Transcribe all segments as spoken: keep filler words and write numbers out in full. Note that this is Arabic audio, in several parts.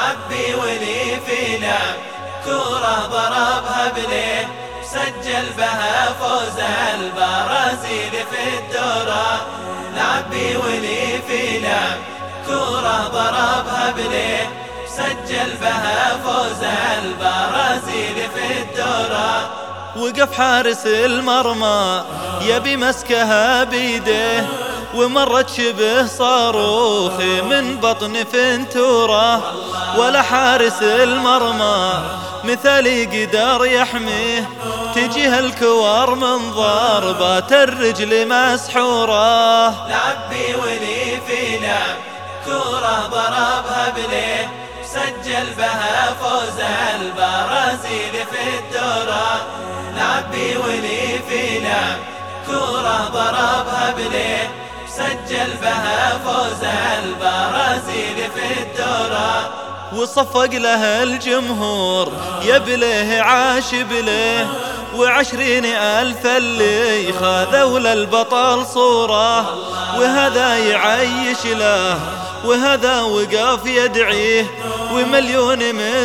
لعب بي ولي في لعب كورة ضربها بليه سجل بها فوز البرازيل في الدورة. لعب بي ولي في لعب كورة ضربها بليه سجل بها فوز البرازيل في الدورة. وقف حارس المرمى يبي مسكها بيده ومرت شبه صاروخ من بطن فنتوره، ولا حارس المرمى مثالي قدر يحميه تجيه الكوار من ضربات الرجل مسحوره. لعب بي ولي في لعب كورة ضربها بليه سجل بها فوز البرازيل في الدورة. لعب بي ولي في لعب كورة ضربها بليه سجل بها فوز البرازيل في الدورة. وصفق له الجمهور يبليه عاش بليه وعشرين ألف اللي خذوا للبطل صورة، وهذا يعيش له وهذا وقف يدعيه ومليون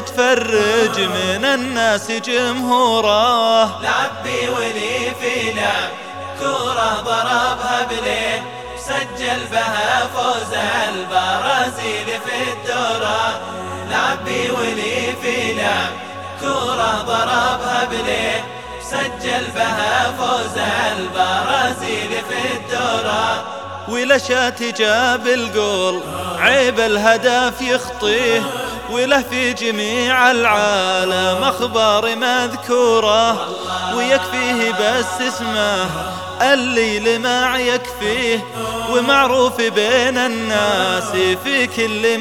متفرج من الناس جمهوره. لعب بي ولي في لعب كورة ضربها بليه سجل بها فوز البرازيل في الدورة. لعب بي ولي في لعب كورة ضربها بليه سجل بها فوز البرازيل في الدورة. ولشات جاب الجول عيب الهدف يخطيه وله في جميع العالم أخبار مذكورة، ويكفيه بس اسمه اللي لما يكفيه ومعروف بين الناس في كل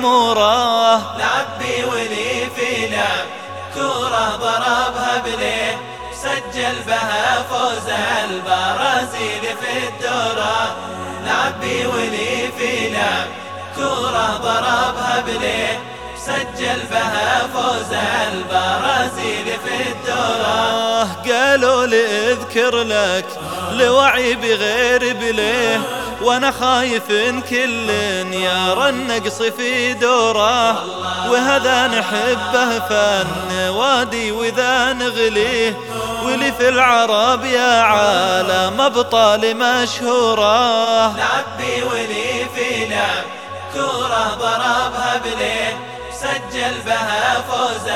معمورة. لعب بي ولي في لعب كورة ضربها بليه سجل بها فوز البرازيل في الدورة. لعب بي ولي في لعب كورة ضربها بليه سجل بها فوز البرازيل في الدورة. قالوا لي اذكر لك لوعي بغير بليه وانا خايف ان كل يرى النقص في دوره، وهذا نحبه فن وادي وذا نغليه ولي في العرب يا عالم ابطال مشهوره. لعب بي ولي في لعب كورة ضربها بليه سجل بها فوز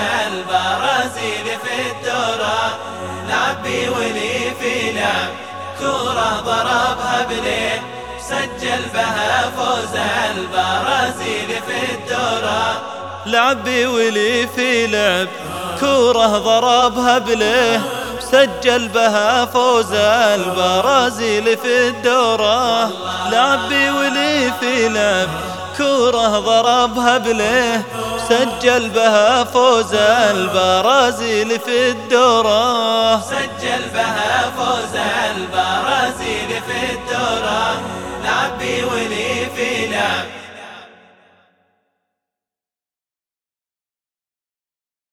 البرازيل في الدورة. لعب بي ولي في لعب كورة ضربها بليه سجل بها فوز البرازيل في الدورة. لعب بي ولي في لعب كورة ضربها بليه سجل بها فوز البرازيل في الدورة. لعب بي ولي في لعب كورة ضربها بليه سجل بها فوز البرازيل في الدورة. سجل بها فوز البرازيل في الدورة. لعب بي ولي في لعب